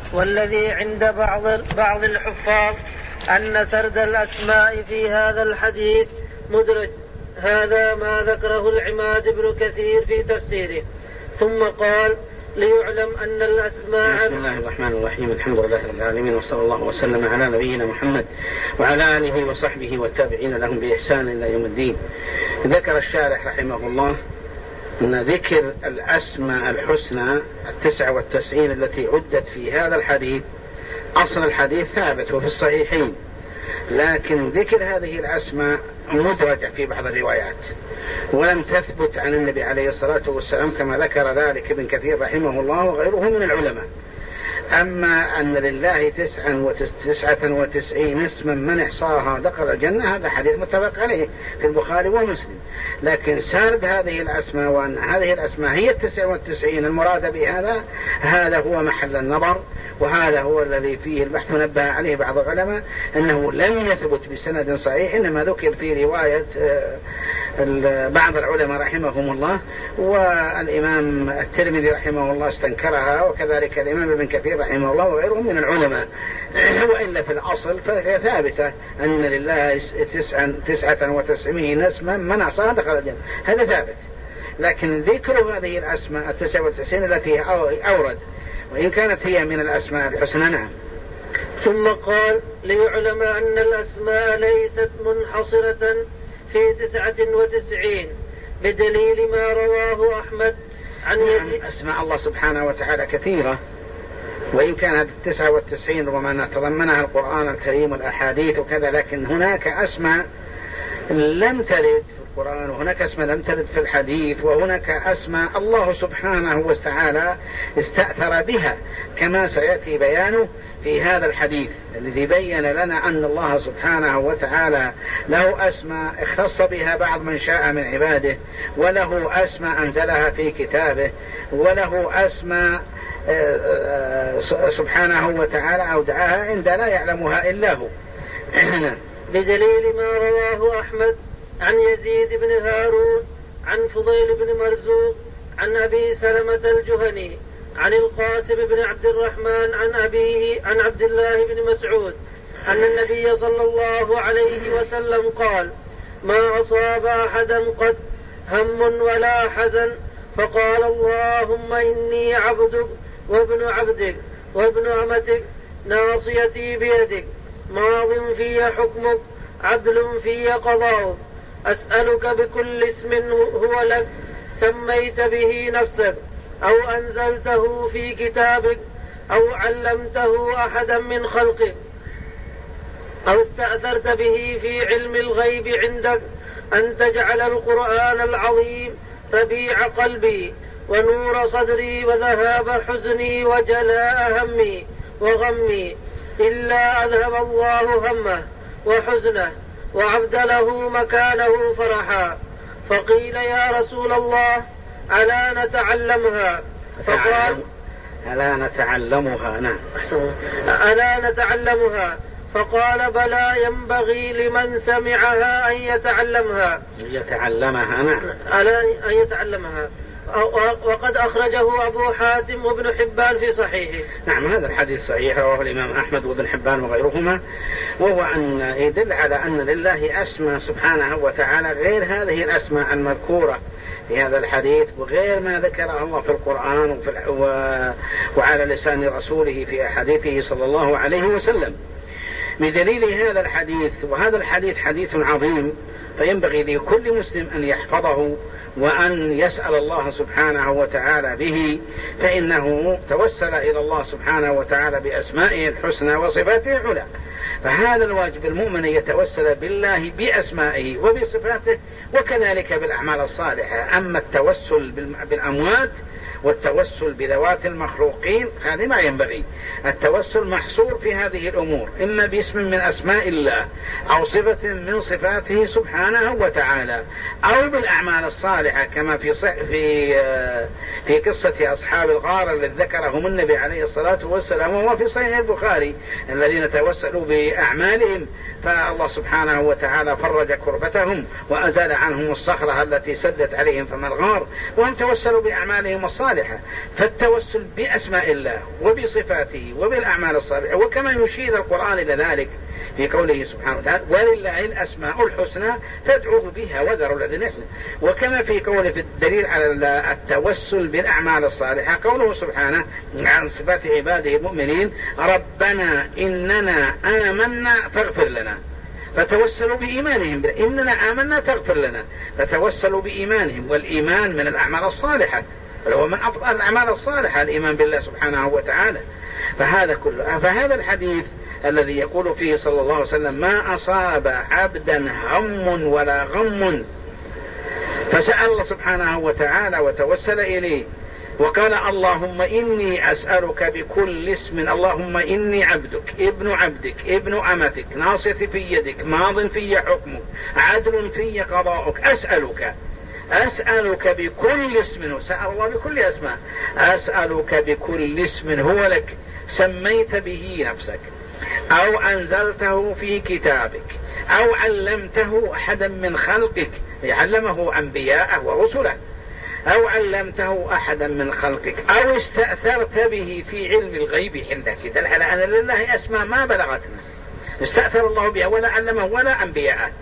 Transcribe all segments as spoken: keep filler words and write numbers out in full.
والذي عند بعض بعض الحفاظ أن سرد الأسماء في هذا الحديث مدرج. هذا ما ذكره العماد بن كثير في تفسيره. ثم قال: ليعلم أن الأسماء. بسم الله الرحمن الرحيم. الحمد لله رب العالمين، وصلى الله وسلم على نبينا محمد وعلى آله وصحبه والتابعين لهم بإحسان إلى يوم الدين. ذكر الشارح رحمه الله أن ذكر الأسماء الحسنى التسعة والتسعين التي عدت في هذا الحديث، أصل الحديث ثابت وفي الصحيحين، لكن ذكر هذه الأسماء مدرجة في بعض الروايات ولم تثبت عن النبي عليه الصلاة والسلام، كما ذكر ذلك ابن كثير رحمه الله وغيره من العلماء. أما أن لله تسعة وتسعين اسما من احصاها دخل الجنة، هذا حديث متفق عليه في البخاري ومسلم. لكن سرد هذه الأسماء وأن هذه الأسماء هي التسعة والتسعين المراد بهذا، هذا هو محل النظر، وهذا هو الذي فيه البحث نبه عليه بعض العلماء أنه لم يثبت بسند صحيح، إنما ذكر في رواية بعض العلماء رحمهم الله، والإمام الترمذي رحمه الله استنكرها، وكذلك الإمام ابن كثير رحمه الله وغيرهم من العلماء. وإلا في الأصل فهي ثابتة أن لله تسعة وتسعين اسما من أحصاها دخل الجنة، هذا ثابت. لكن ذكر هذه الأسماء التسعة وتسعين التي أورد، وإن كانت هي من الأسماء الحسنى. نعم. ثم قال: ليعلم أن الأسماء ليست منحصرة في تسعة وتسعين بدليل ما رواه أحمد عن يزيد. أسماء الله سبحانه وتعالى كثيرة، وإن كانت التسعة والتسعين ربما تضمنها القرآن الكريم والأحاديث وكذا، لكن هناك أسماء لم ترد في القرآن، وهناك أسماء لم ترد في الحديث، وهناك أسماء الله سبحانه وتعالى استأثر بها، كما سيأتي بيانه في هذا الحديث الذي بين لنا أن الله سبحانه وتعالى له أسماء اختص بها بعض من شاء من عباده، وله أسماء أنزلها في كتابه، وله أسماء سبحانه وتعالى أودعها عند لا يعلمها إلا هو. بدليل ما رواه أحمد عن يزيد بن هارون عن فضيل بن مرزوق عن أبي سلمة الجهني عن القاسم بن عبد الرحمن عن أبيه عن عبد الله بن مسعود أن النبي صلى الله عليه وسلم قال: ما أصاب أحدا قد هم ولا حزن فقال اللهم إني عبدك وابن عبدك وابن أمتك ناصيتي بيدك ماض في حكمك عدل في قضاؤك أسألك بكل اسم هو لك سميت به نفسك أو أنزلته في كتابك أو علمته أحدا من خلقك أو استأثرت به في علم الغيب عندك أن تجعل القرآن العظيم ربيع قلبي ونور صدري وذهاب حزني وجلاء همي وغمي إلا أذهب الله همه وحزنه وعبدله مكانه فرحا. فقيل: يا رسول الله ألا نتعلمها؟ فقال: ألا نتعلمها؟ نعم. ألا نتعلمها؟ فقال: بلى ينبغي لمن سمعها أن يتعلمها. يتعلمها. نعم. ألا أن يتعلمها. وقد أخرجه أبو حاتم وابن حبان في صحيحه. نعم، هذا الحديث صحيح، رواه الإمام أحمد وابن حبان وغيرهما، وهو أن يدل على أن لله أسماء سبحانه وتعالى غير هذه الأسماء المذكورة في هذا الحديث، وغير ما ذكره الله في القرآن وفي و... وعلى لسان رسوله في أحاديثه صلى الله عليه وسلم. بدليل هذا الحديث، وهذا الحديث حديث عظيم، فينبغي لكل مسلم أن يحفظه وأن يسأل الله سبحانه وتعالى به، فإنه توسل إلى الله سبحانه وتعالى بأسمائه الحسنى وصفاته العلى، فهذا الواجب المؤمن يتوسل بالله بأسمائه وبصفاته، وكذلك بالأعمال الصالحة. أما التوسل بالأموات والتوسل بذوات المخلوقين هذا ما ينبغي. التوسل محصور في هذه الأمور، إما باسم من أسماء الله أو صفة من صفاته سبحانه وتعالى، أو بالأعمال الصالحة، كما في في في قصة أصحاب الغار الذي ذكرهم النبي عليه الصلاة والسلام، وهو في صحيح البخاري، الذين توسلوا بأعمالهم فالله سبحانه وتعالى فرج كربتهم وأزال عنهم الصخرة التي سدت عليهم فما الغار، وهم توسلوا بأعمالهم الصالحة الصالحة. فالتوسل بأسماء الله وبصفاته وبالأعمال الصالحة، وكما يشير القرآن إلى ذلك في قوله سبحانه وتعالى ولله الأسماء الحسنى فادعوه بها وذروا الذين يحزنون. وكما في قوله في الدليل على التوسل بالأعمال الصالحة قوله سبحانه عن صفات عباده المؤمنين ربنا إننا آمنا فاغفر لنا، فتوسلوا بإيمانهم، إننا آمنا فاغفر لنا، فتوسلوا بإيمانهم، والإيمان من الأعمال الصالحة، هو من أفضل الأعمال الصالحة الإيمان بالله سبحانه وتعالى. فهذا كله، فهذا الحديث الذي يقول فيه صلى الله عليه وسلم ما أصاب عبدا هم ولا غم فسأل الله سبحانه وتعالى وتوسل إليه وقال اللهم إني أسألك بكل اسم، اللهم إني عبدك ابن عبدك ابن أمتك ناصيتي في يدك ماض في حكمك عدل في قضاؤك أسألك أسألك بكل اسم، سأل الله بكل أسماء، أسألك بكل اسم هو لك سميت به نفسك أو أنزلته في كتابك أو علمته أحدا من خلقك، علمه أنبياءه ورسله، أو علمته أحدا من خلقك أو استأثرت به في علم الغيب عندك. دل على أن لله أسماء ما بلغتنا استأثر الله بها ولا علمه ولا أنبياءه.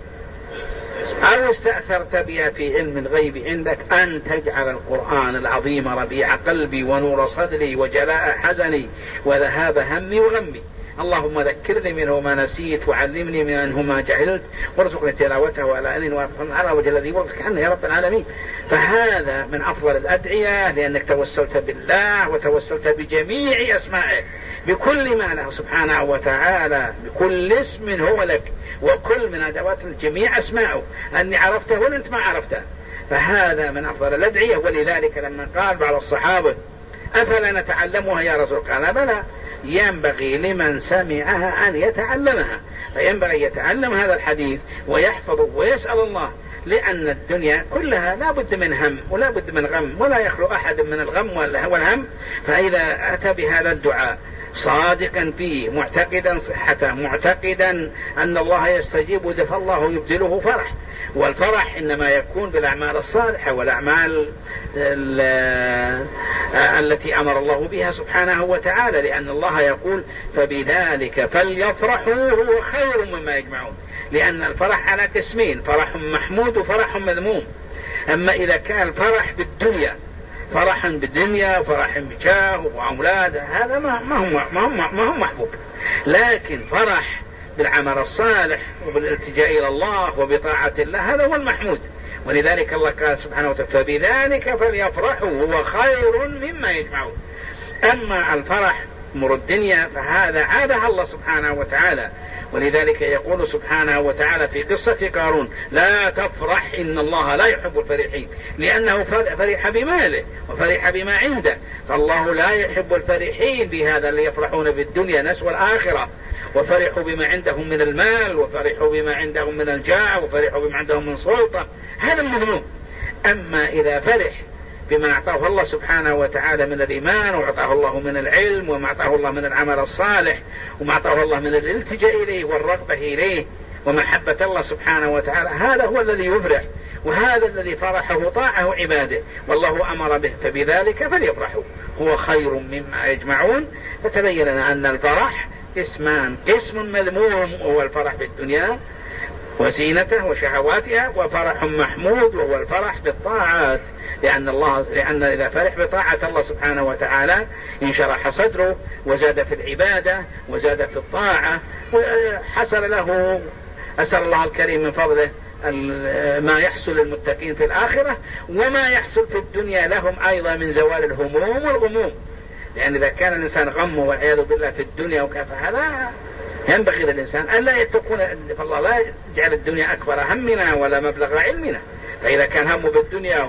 أو استأثرت بها في علم الغيب عندك أن تجعل القرآن العظيم ربيع قلبي ونور صدري وجلاء حزني وذهاب همي وغمي. اللهم ذكرني منه ما نسيت وعلمني منه ما جهلت وارزقني تلاوته على آن وأفهم على وجه الذي وفقك عنه يا رب العالمين. فهذا من أفضل الأدعية لأنك توسلت بالله وتوسلت بجميع أسمائه بكل ما له سبحانه وتعالى، بكل اسم هو لك، وكل من أدوات الجميع أسماءه أني عرفته ولا أنت ما عرفته. فهذا من أفضل الأدعية. ولذلك لما قال بعض الصحابة أفلا نتعلمها يا رسول، قال بلى ينبغي لمن سمعها أن يتعلمها. فينبغي يتعلم هذا الحديث ويحفظه ويسأل الله، لأن الدنيا كلها لا بد من هم ولا بد من غم، ولا يخلو أحد من الغم والهم. فإذا أتى بهذا الدعاء صادقا فيه معتقدا صحته معتقدا أن الله يستجيب فالله يبدله فرح. والفرح إنما يكون بالأعمال الصالحة والأعمال التي أمر الله بها سبحانه وتعالى، لأن الله يقول فبذلك فليفرحوا هو خير مما يجمعون. لأن الفرح على قسمين، فرح محمود وفرح مذموم. أما إذا كان فرح بالدنيا فرح بالدنيا وفرح بجاه وأولاد هذا ما ما هو ما هو ما هو محبوب. لكن فرح بالعمل الصالح وبالالتجاء إلى الله وبطاعة الله هذا هو المحمود. ولذلك الله قال سبحانه وتعالى فبذلك فليفرحوا هو خير مما يجمعون. أما الفرح أمور الدنيا فهذا عابها الله سبحانه وتعالى. ولذلك يقول سبحانه وتعالى في قصة قارون لا تفرح إن الله لا يحب الفرحين، لأنه فرح بماله وفرح بما عنده. فالله لا يحب الفرحين بهذا اللي يفرحون بالدنيا نسوا الآخرة، وفرحوا بما عندهم من المال وفرحوا بما عندهم من الجاه وفرحوا بما عندهم من سلطة، هذا المذموم. أما إذا فرح بما أعطاه الله سبحانه وتعالى من الإيمان وأعطاه الله من العلم وما أعطاه الله من العمل الصالح وما أعطاه الله من الالتجاء إليه والرغبة إليه ومحبة الله سبحانه وتعالى، هذا هو الذي يفرح، وهذا الذي فرحه طاعه عباده والله أمر به. فبذلك فليفرحوا هو خير مما يجمعون. فتبين لنا أن الفرح قسمان، قسم مذموم وهو الفرح بالدنيا وزينته وشهواتها، وفرح محمود وهو الفرح بالطاعات. لأن الله لأن إذا فرح بطاعة الله سبحانه وتعالى انشرح صدره وزاد في العبادة وزاد في الطاعة وحصل له أسأل الله الكريم من فضله ما يحصل للمتقين في الآخرة وما يحصل في الدنيا لهم أيضا من زوال الهموم والغموم. لأن إذا كان الإنسان غمه والعياذ بالله في الدنيا وكفى هذا ينبغي للإنسان أن لا يتقون، فالله لا يجعل الدنيا أكبر همنا ولا مبلغ علمنا. فإذا كان همه بالدنيا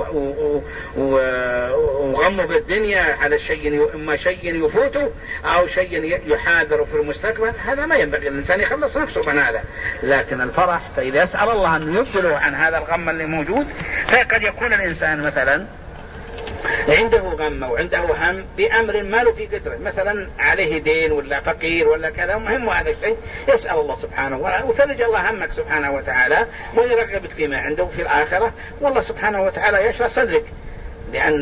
وغمه بالدنيا على الشيء إما شيء يفوته أو شيء يحاذر في المستقبل هذا ما ينبغي الإنسان يخلص نفسه من هذا. لكن الفرح فإذا يسأل الله أن يبدله عن هذا الغم اللي موجود، فقد يكون الإنسان مثلا عنده غم وعنده هم بأمر ما له في قدره، مثلا عليه دين ولا فقير ولا كذا، مهم هذا الشيء يسأل الله سبحانه وتعالى وفرج الله همك سبحانه وتعالى ويرغبك فيما عنده في الآخرة، والله سبحانه وتعالى يشرح صدرك لأن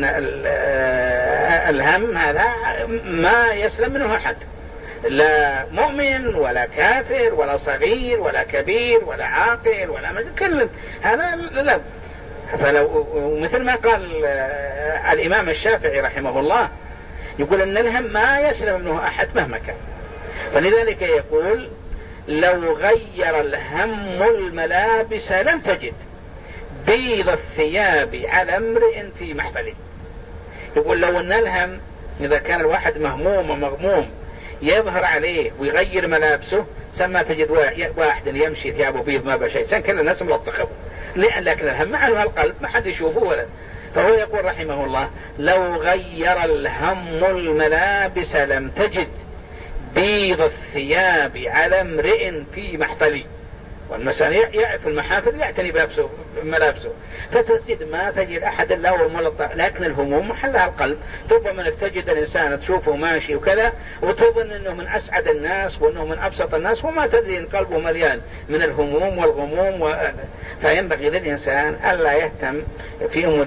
الهم هذا ما يسلم منه أحد، لا مؤمن ولا كافر ولا صغير ولا كبير ولا عاقل ولا مجد، كل هذا لا. فلو مثل ما قال الإمام الشافعي رحمه الله، يقول أن الهم ما يسلم منه أحد مهما كان. فلذلك يقول لو غير الهم الملابس لم تجد بيض الثياب على امرئ في محفله. يقول لو أن الهم إذا كان الواحد مهموم ومغموم يظهر عليه ويغير ملابسه، سما تجد واحد يمشي ثيابه بيض ما بشيء، سن كل الناس ملطخه، لكن الهم عنه القلب ما حد يشوفه ولا. فهو يقول رحمه الله لو غير الهم الملابس لم تجد بيض الثياب على امرئ في محفلي. والمسان في المحافل يعتني بنفسه ملابسه، فتجد ما تجد أحد إلا هو ملطخ، لكن الهموم محلها القلب. ربما انك تجد الإنسان تشوفه ماشي وكذا وتظن أنه من أسعد الناس وأنه من أبسط الناس، وما تدري أن قلبه مليان من الهموم والغموم و... فينبغي للإنسان ألا يهتم في أمور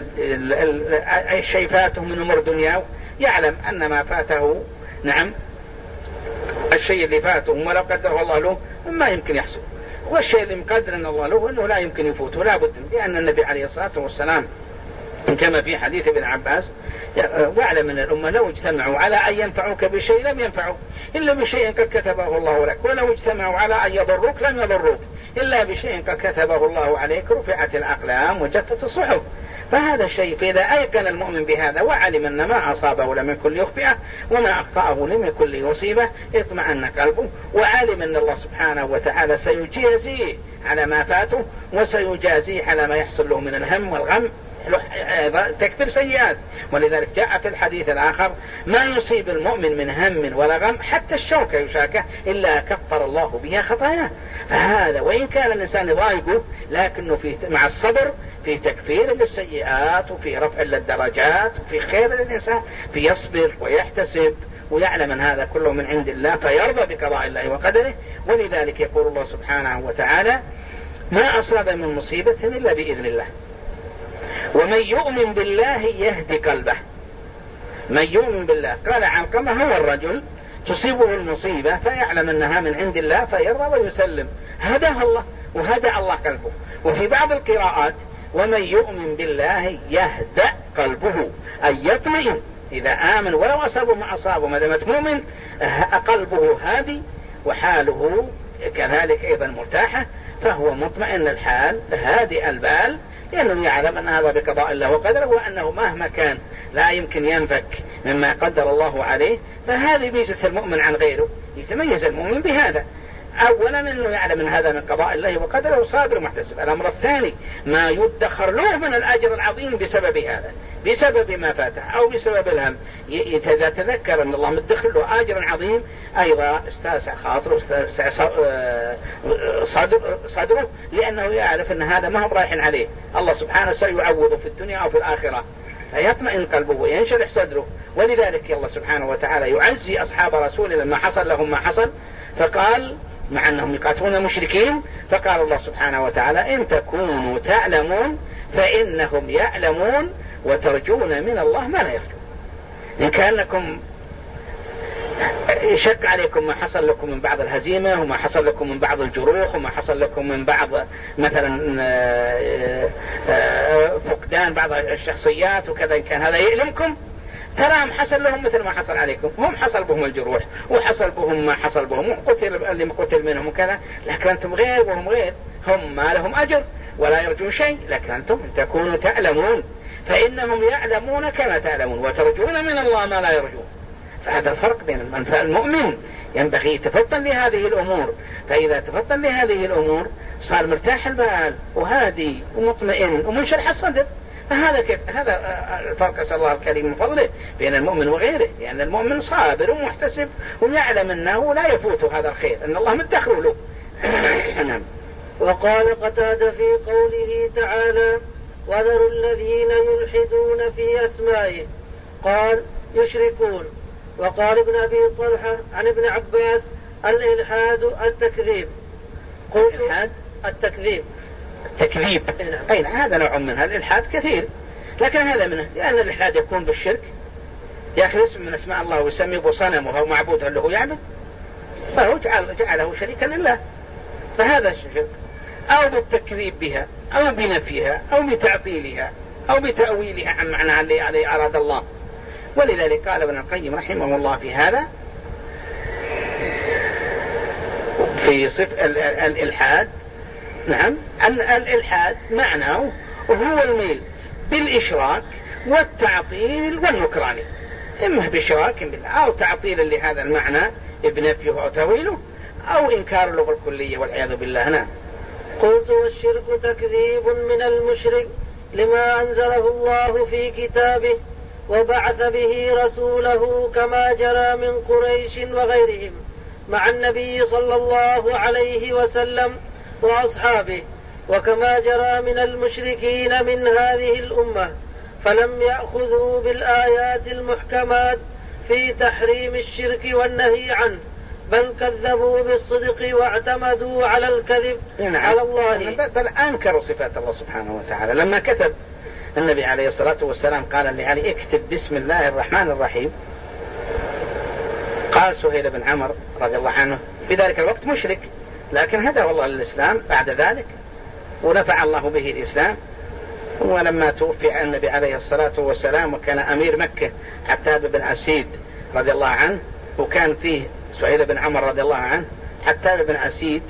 الشيء فاته من أمور دنياه، يعلم أن ما فاته نعم الشيء اللي فاته ولو قدره الله له ما يمكن يحصل، والشيء اللي مقدر أن الله له أنه لا يمكن يفوته لا بد، لأن النبي عليه الصلاة والسلام كما في حديث ابن عباس واعلم من الأمة لو اجتمعوا على أن ينفعوك بشيء لم ينفعوا إلا بشيء قد كتبه الله لك، ولو اجتمعوا على أن يضروك لم يضروك إلا بشيء قد كتبه الله عليك، رفعت الأقلام وجفت الصحف. فهذا الشيء، فإذا أيقن المؤمن بهذا وعلم أن ما أصابه لم يكن ليخطئه وما أخطأه لم يكن ليصيبه، اطمأن قلبه وعلم أن الله سبحانه وتعالى سيجازيه على ما فاته وسيجازيه على ما يحصل له من الهم والغم تكفر سيئات. ولذلك جاء في الحديث الآخر ما يصيب المؤمن من هم ولا غم حتى الشوكة يشاكه إلا كفر الله بها خطاياه. فهذا وإن كان الإنسان يضايقه لكنه في مع الصبر في تكفير للسيئات وفي رفع للدرجات وفي خير للإنسان، في يصبر ويحتسب ويعلم أن هذا كله من عند الله فيرضى بقضاء الله وقدره. ولذلك يقول الله سبحانه وتعالى ما أصاب من مصيبة إلا بإذن الله ومن يؤمن بالله يهدي قلبه. من يؤمن بالله قال علقمة هو الرجل تصيبه المصيبة فيعلم أنها من عند الله فيرضى ويسلم، هداه الله وهدى الله قلبه. وفي بعض القراءات ومن يؤمن بالله يهدأ قلبه أي يطمئن إذا آمن ولو أصابه ما أصابه ما دامت مؤمن قلبه هادي وحاله كذلك أيضا مرتاحة، فهو مطمئن الحال هادئ البال، لأنه يعلم أن هذا بقضاء الله وقدره وأنه مهما كان لا يمكن ينفك مما قدر الله عليه. فهذه ميزة المؤمن عن غيره، يتميز المؤمن بهذا. أولا أنه يعلم أن هذا من قضاء الله وقدره وصابر محتسب. الأمر الثاني ما يدخر له من الأجر العظيم بسبب هذا، بسبب ما فاته أو بسبب الهم. إذا تذكر أن الله مدخر له أجر عظيم أيضا استاسع خاطره استاسع صدر صدره، لأنه يعرف أن هذا ما هو رايح عليه، الله سبحانه سيعوضه في الدنيا أو في الآخرة، فيطمئن قلبه وينشرح صدره. ولذلك الله سبحانه وتعالى يعزي أصحاب رسوله لما حصل لهم ما حصل، فقال مع أنهم يقاتلون المشركين فقال الله سبحانه وتعالى إن تكونوا تعلمون فإنهم يعلمون وترجون من الله ما لا يرجون. إن كان لكم شك عليكم ما حصل لكم من بعض الهزيمة وما حصل لكم من بعض الجروح وما حصل لكم من بعض مثلا فقدان بعض الشخصيات وكذا، إن كان هذا يؤلمكم تراهم حصل لهم مثل ما حصل عليكم، هم حصل بهم الجروح وحصل بهم ما حصل بهم وقتل اللي قتل منهم وكذا، لكن أنتم غير وهم غير، هم ما لهم أجر ولا يرجون شيء، لكن أنتم تكونوا تعلمون فإنهم يعلمون كما تعلمون وترجون من الله ما لا يرجون. فهذا الفرق بين المؤمن ينبغي تفطن لهذه الأمور، فإذا تفطن لهذه الأمور صار مرتاح البال وهادي ومطمئن ومنشرح الصدر. فهذا كيف هذا الفرق أسأل الله الكريم من فضله بين المؤمن وغيره، لأن يعني المؤمن صابر ومحتسب ويعلم أنه لا يفوته هذا الخير، أن الله مدخره له. وقال قتادة في قوله تعالى وذروا الذين يلحدون في أسمائه قال يشركون. وقال ابن أبي طلحة عن ابن عباس الإلحاد التكذيب. قلت الإلحاد التكذيب التكذيب أين هذا نوع منها، الإلحاد كثير، لكن هذا منه، لأن الإلحاد يكون بالشرك، يأخذ اسم من أسماء الله ويسميه بصنمه أو معبوده له يعبد، فهو جعل جعله شريكا لله، فهذا الشرك. أو بالتكذيب بها أو بنفيها أو بتعطيلها أو بتأويلها عن معناها الذي عليه أراد الله. ولذلك قال ابن القيم رحمه الله في هذا في صف الإلحاد، نعم، أن الإلحاد معناه هو الميل بالإشراك والتعطيل والنكران، إما بإشراك بالله أو تعطيل لهذا المعنى بنفيه أو تأويله أو إنكار له بالكلية والعياذ بالله. نعم. قلت والشرك تكذيب من المشرك لما أنزله الله في كتابه وبعث به رسوله كما جرى من قريش وغيرهم مع النبي صلى الله عليه وسلم وأصحابه، وكما جرى من المشركين من هذه الأمة، فلم يأخذوا بالآيات المحكمات في تحريم الشرك والنهي عنه، بل كذبوا بالصدق واعتمدوا على الكذب على الله، بل أنكروا صفات الله سبحانه وتعالى. لما كتب النبي عليه الصلاة والسلام قال لعلي اكتب بسم الله الرحمن الرحيم، قال سهيل بن عمرو رضي الله عنه في ذلك الوقت مشرك، لكن هداه الله للإسلام بعد ذلك ونفع الله به الإسلام. ولما توفي النبي عليه الصلاة والسلام وكان أمير مكة عتاب بن أسيد رضي الله عنه، وكان فيه سهيل بن عمرو رضي الله عنه، عتاب بن أسيد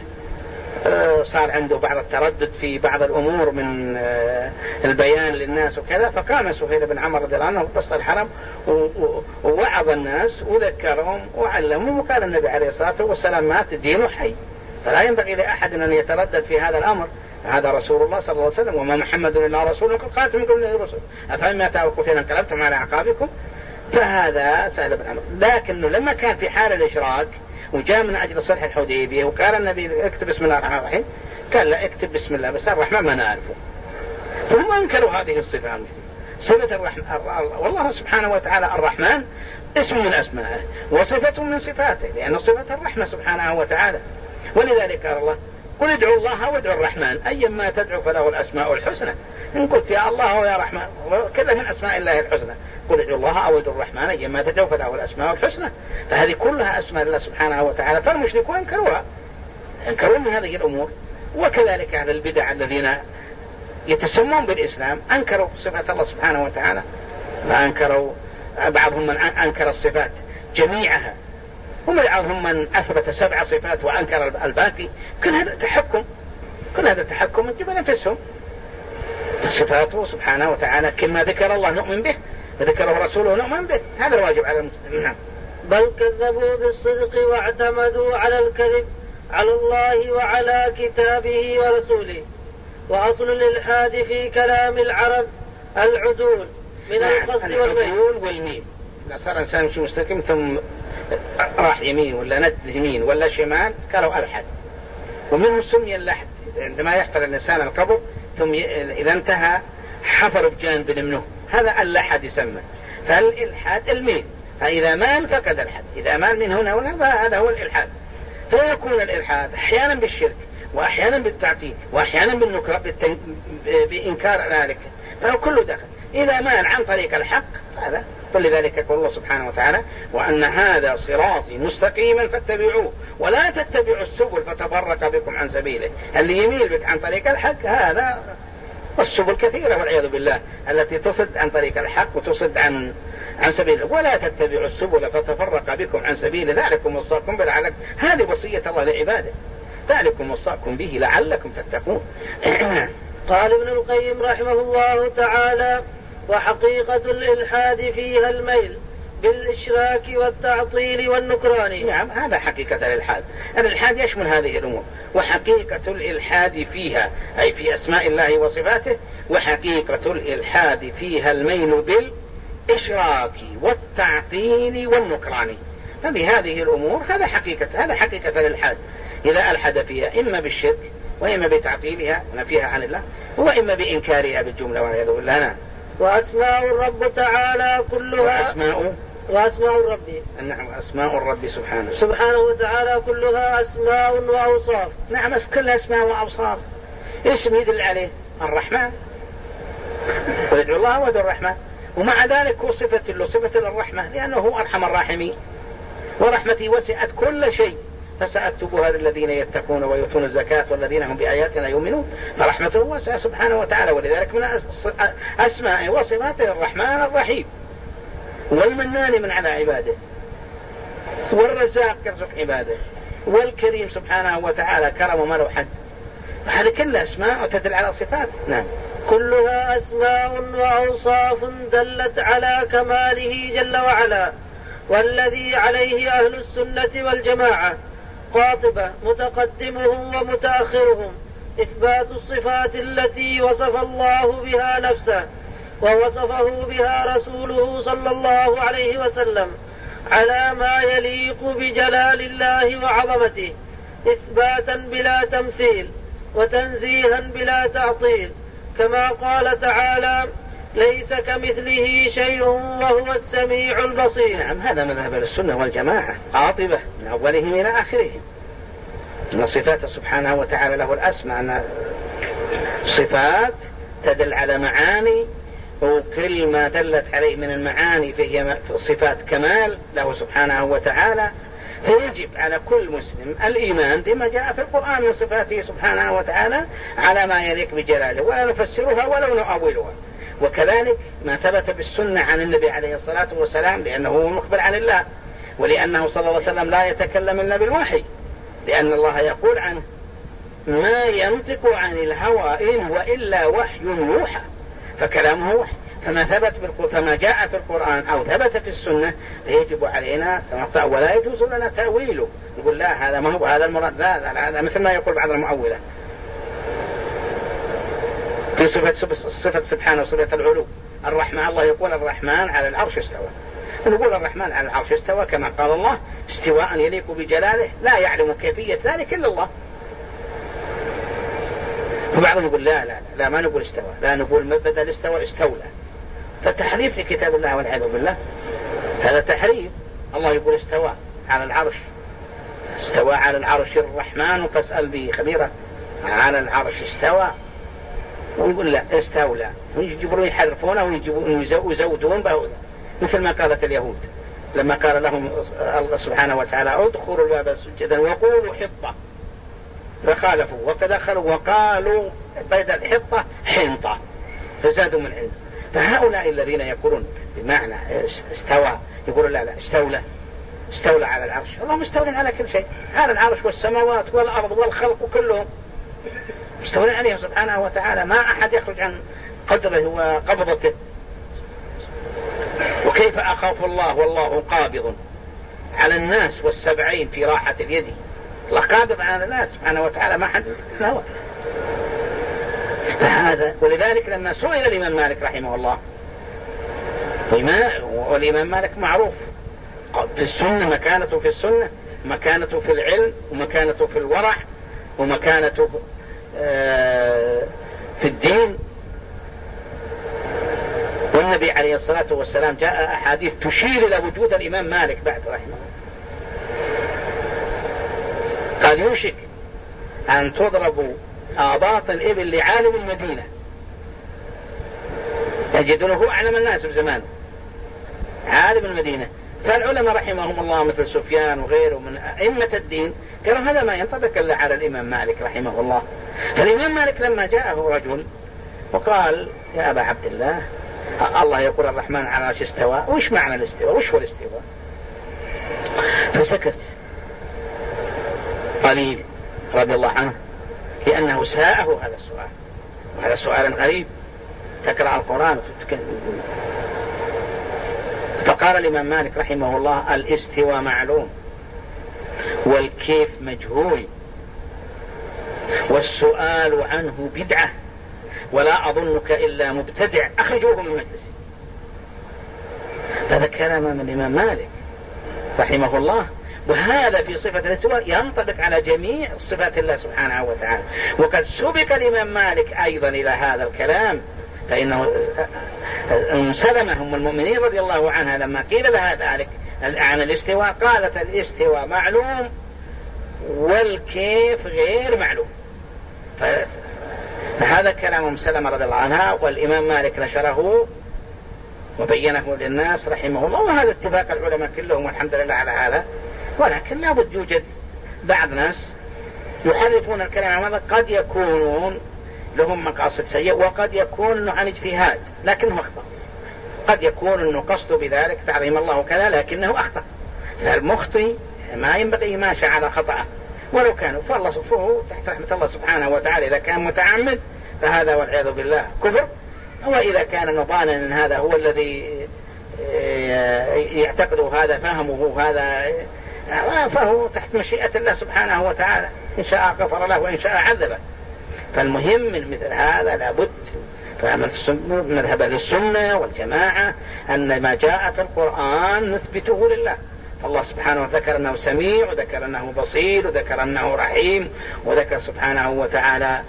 صار عنده بعض التردد في بعض الأمور من البيان للناس وكذا، فقام سهيل بن عمرو رضي الله عنه وسط الحرم ووعظ الناس وذكرهم وعلمهم، وقال النبي عليه الصلاة والسلام مات دينه حي، فلا ينبغي لأحد أن يتردد في هذا الأمر، هذا رسول الله صلى الله عليه وسلم وما محمد إلا رسول قد خاتم من قبل الرسل أفهم مات أو قتل انقلبتم على أعقابكم. فهذا سهل بن عمرو، لكنه لما كان في حال الإشراك وجاء من أجل صلح الحديبية وقال النبي اكتب بسم الله الرحمن الرحيم، قال لا اكتب بسم الله بس الرحمن ما نعرفه. فهم أنكروا هذه الصفة، صفة الرحمن. والله سبحانه وتعالى الرحمن اسم من أسمائه وصفة من صفاته، لأنه صفة الرحمة سبحانه وتعالى. ولذلك قال الله قل ادعوا الله وادعوا الرحمن أيما تدعو فله الأسماء الحسنى، إن قلت يا الله ويا رحمن كذا من أسماء الله الحسنى، قل ادعوا الله أو ادعوا الرحمن أيما تدعو فله الأسماء الحسنى، فهذه كلها أسماء الله سبحانه وتعالى. فالمشركون انكروها، انكروا من هذه الأمور. وكذلك أهل البدع الذين يتسمون بالإسلام أنكروا صفات الله سبحانه وتعالى، فأنكروا بعضهم من أنكر الصفات جميعها، وبعضهم من أثبت سبع صفات وأنكر الباقي. كل هذا تحكم، كل هذا تحكم من جبل أنفسهم. صفاته سبحانه وتعالى كما ذكر الله نؤمن به وذكره رسوله نؤمن به، هذا الواجب على المسلمين. بل كذبوا بالصدق واعتمدوا على الكذب على الله وعلى كتابه ورسوله. وأصل الإلحاد في كلام العرب العدول من القصد والميل. لا صار إنسان مش مستقيم ثم راح يمين ولا ند يمين ولا شمال قالوا ألحد، ومنه سمي اللحد عندما يحفر الإنسان القبر ثم إذا انتهى حفر بجانب منه، هذا اللحد يسمى. فالإلحاد الميل، فإذا مال فقد الحد، إذا مال من هنا وهنا هذا هو الإلحاد. فيكون الإلحاد أحيانا بالشرك وأحيانا بالتعطيل وأحيانا بالنكرة بالتن... بإنكار ذلك، فهو كله دخل. إذا مال عن طريق الحق هذا، فلذلك يقول الله سبحانه وتعالى وأن هذا صراطي مستقيما فاتبعوه ولا تتبعوا السبل فتفرق بكم عن سبيله. اللي يميل بك عن طريق الحق هذا، والسبل كثيرة والعياذ بالله التي تصد عن طريق الحق وتصد عن عن سبيله. ولا تتبعوا السبل فتفرق بكم عن سبيله ذلكم وصاكم به لعلكم، هذه وصية الله لعباده، ذلكم وصاكم به لعلكم تتقون. قال ابن القيم رحمه الله تعالى وحقيقة الإلحاد فيها الميل بالإشراك والتعطيل والنكران. نعم هذا حقيقة الإلحاد. الإلحاد يشمل هذه الأمور، وحقيقة الإلحاد فيها أي في أسماء الله وصفاته، وحقيقة الإلحاد فيها الميل بالإشراك والتعطيل والنكران. فبهذه الأمور هذا حقيقة هذا حقيقة الإلحاد، إذا ألحد فيها إما بالشرك وإما بتعطيلها ونفيها عن الله وإما بإنكارها بالجملة والعياذ بالله. نعم. وأسماء الرب تعالى كلها وأسماء وأسماء الرب نعم أسماء الرب سبحانه سبحانه وتعالى كلها أسماء وأوصاف. نعم كلها أسماء وأوصاف. اسم يدل عليه الرحمن قل ادعوا الله وادعوا الرحمن، ومع ذلك هو صفة له صفة للرحمة لأنه هو أرحم الراحمين، ورحمتي وسعت كل شيء فسأكتبها للذين يتقون ويؤتون الزكاة والذين هم بآياتنا يؤمنون، فرحمته واسعة سبحانه وتعالى. ولذلك من أسماء وصفاته الرحمن الرحيم، والمنان من على عباده، والرزاق يرزق عباده، والكريم سبحانه وتعالى كرم ما له حد. هذه كلها أسماء وتدل على صفات. نعم، كلها أسماء وأوصاف دلت على كماله جل وعلا، والذي عليه أهل السنة والجماعة قاطبة متقدمهم ومتأخرهم إثبات الصفات التي وصف الله بها نفسه ووصفه بها رسوله صلى الله عليه وسلم على ما يليق بجلال الله وعظمته، إثباتا بلا تمثيل وتنزيها بلا تعطيل، كما قال تعالى: ليس كمثله شيء وهو السميع البصير. نعم، هذا مذهب السنة والجماعة قاطبة من أولهم إلى آخرهم، أن صفات سبحانه وتعالى له الأسماء، أن صفات تدل على معاني، وكل ما دلت عليه من المعاني فهي صفات كمال له سبحانه وتعالى. فيجب على كل مسلم الإيمان بما جاء في القرآن من صفاته سبحانه وتعالى على ما يليق بجلاله، ولا نفسرها ولو نؤولها. وكذلك ما ثبت بالسنة عن النبي عليه الصلاة والسلام، لأنه هو مخبر عن الله، ولأنه صلى الله عليه وسلم لا يتكلم إلا بالوحي، لأن الله يقول عنه: ما ينطق عن الهوى إن هو إلا وحي يوحى، فكلامه وحي. فما ثبت فما جاء في القرآن أو ثبت في السنة فيجب علينا تنطع، ولا يجوز لنا تأويله، نقول لا هذا ما هو هذا المراد، لا هذا مثل ما يقول بعض المؤولة في صفة صفة سبحانه وصفة العلو. الرحمن، الله يقول الرحمن على العرش استوى، نقول الرحمن على العرش استوى كما قال الله استواء يليق بجلاله لا يعلم كيفية ذلك إلا الله. وبعضهم يقول لا لا لا ما نقول استوى، لا نقول بدل استوى استولى، فتحريف لكتاب الله والعياذ بالله، هذا تحريف. الله يقول استوى على العرش، استوى على العرش الرحمن فاسأل به خبيرا، على العرش استوى، ويقول لا استولى، ويجبرون يحرفونه ويزودون به، مثل ما قالت اليهود لما قال لهم الله سبحانه وتعالى: ادخلوا الباب سجدا وقولوا حطة، فخالفوا وتدخلوا وقالوا بدل الحطة حنطة فزادوا من علم. فهؤلاء الذين يقولون بمعنى استوى يقولون لا لا استولى، استولى على العرش، الله مستولى على كل شيء، على العرش والسماوات والأرض والخلق كلهم مستولى عليه سبحانه وتعالى، ما أحد يخرج عن قدره وقبضته. وكيف أخاف الله والله قابض على الناس والسبعين في راحة اليد، الله قابض على الناس سبحانه وتعالى ما حد له. فهذا ولذلك لما سئل الإمام مالك رحمه الله، والإمام مالك معروف في السنة، مكانته في السنة، مكانته في العلم، ومكانته في الورع، ومكانته في الدين. والنبي عليه الصلاة والسلام جاء أحاديث تشير إلى وجود الإمام مالك بعد رحمه الله، قال: يوشك أن تضرب آباط الإبل لعالم المدينة، يجدونه أعلم الناس بزمان، عالم المدينة. فالعلماء رحمهم الله مثل سفيان وغيره من أئمة الدين قالوا هذا ما ينطبق إلا على الإمام مالك رحمه الله. فالإمام مالك لما جاءه رجل وقال: يا أبا عبد الله، الله يقول الرحمن على العرش استوى، وش معنى الاستواء، وش هو الاستواء؟ فسكت قليل رضي الله عنه، لأنه ساءه هذا السؤال، وهذا سؤال غريب، تقرأ القرآن وتتكلم. فقال الإمام مالك رحمه الله: الاستواء معلوم، والكيف مجهول، والسؤال عنه بدعة، ولا أظنك إلا مبتدع، أخرجوه من مجلسه. هذا كلام من الإمام مالك رحمه الله، وهذا في صفة الاستواء ينطبق على جميع صفات الله سبحانه وتعالى. وقد سبق الإمام مالك أيضا إلى هذا الكلام، فإنه أم سلمة أم المؤمنين رضي الله عنها لما قيل لها ذلك عن الاستواء قالت: الاستواء معلوم والكيف غير معلوم. هذا كلام أم سلمة رضي الله عنها، والإمام مالك نشره وبينه للناس رحمه الله، وهذا اتفاق العلماء كلهم والحمد لله على هذا. ولكن لا بد يوجد بعض ناس يحرفون الكلام هذا، قد يكونون لهم مقاصد سيئة وقد يكون أنه عن اجتهاد لكنه أخطأ، قد يكون أنه قصد بذلك تعظيم الله كذا لكنه أخطأ. فالمخطئ ما ينبغي ما على خطأه ولو كانوا، فالله صفه تحت رحمة الله سبحانه وتعالى. إذا كان متعمد فهذا والعياذ بالله كفر، وإذا كان نظانا أن هذا هو الذي يعتقد هذا فهمه هذا فهو تحت مشيئة الله سبحانه وتعالى، إن شاء غفر له وإن شاء عذبه. فالمهم من مثل هذا لابد فمذهب للسنة والجماعة أن ما جاء في القرآن نثبته لله. الله سبحانه وذكر أنه سميع، وذكر أنه بصير، وذكر أنه رحيم، وذكر سبحانه وتعالى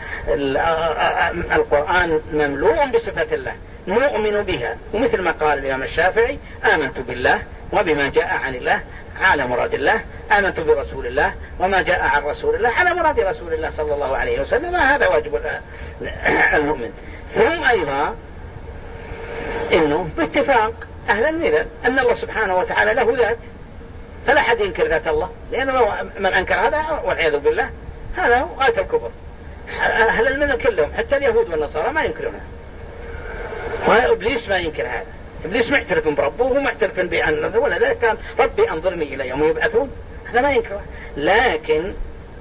القرآن مملوء بصفات الله نؤمن بها. ومثل ما قال الإمام الشافعي: آمنت بالله وبما جاء عن الله على مراد الله، آمنت برسول الله وما جاء عن رسول الله على مراد رسول الله صلى الله عليه وسلم. هذا واجب المؤمن. ثم أيضا إنه باتفاق أهل الملل أن الله سبحانه وتعالى له ذات، فلا أحد ينكر ذات الله، لأنه من أنكر هذا والعياذ بالله هذا هو غاية الكفر. أهل الملل كلهم حتى اليهود والنصارى ما ينكرونها، وإبليس ما ينكر هذا. إبليس معترف بربه ومعترف بأن ولذلك كان ربي أنظرني إلى يوم يبعثون، هذا ما ينكره. لكن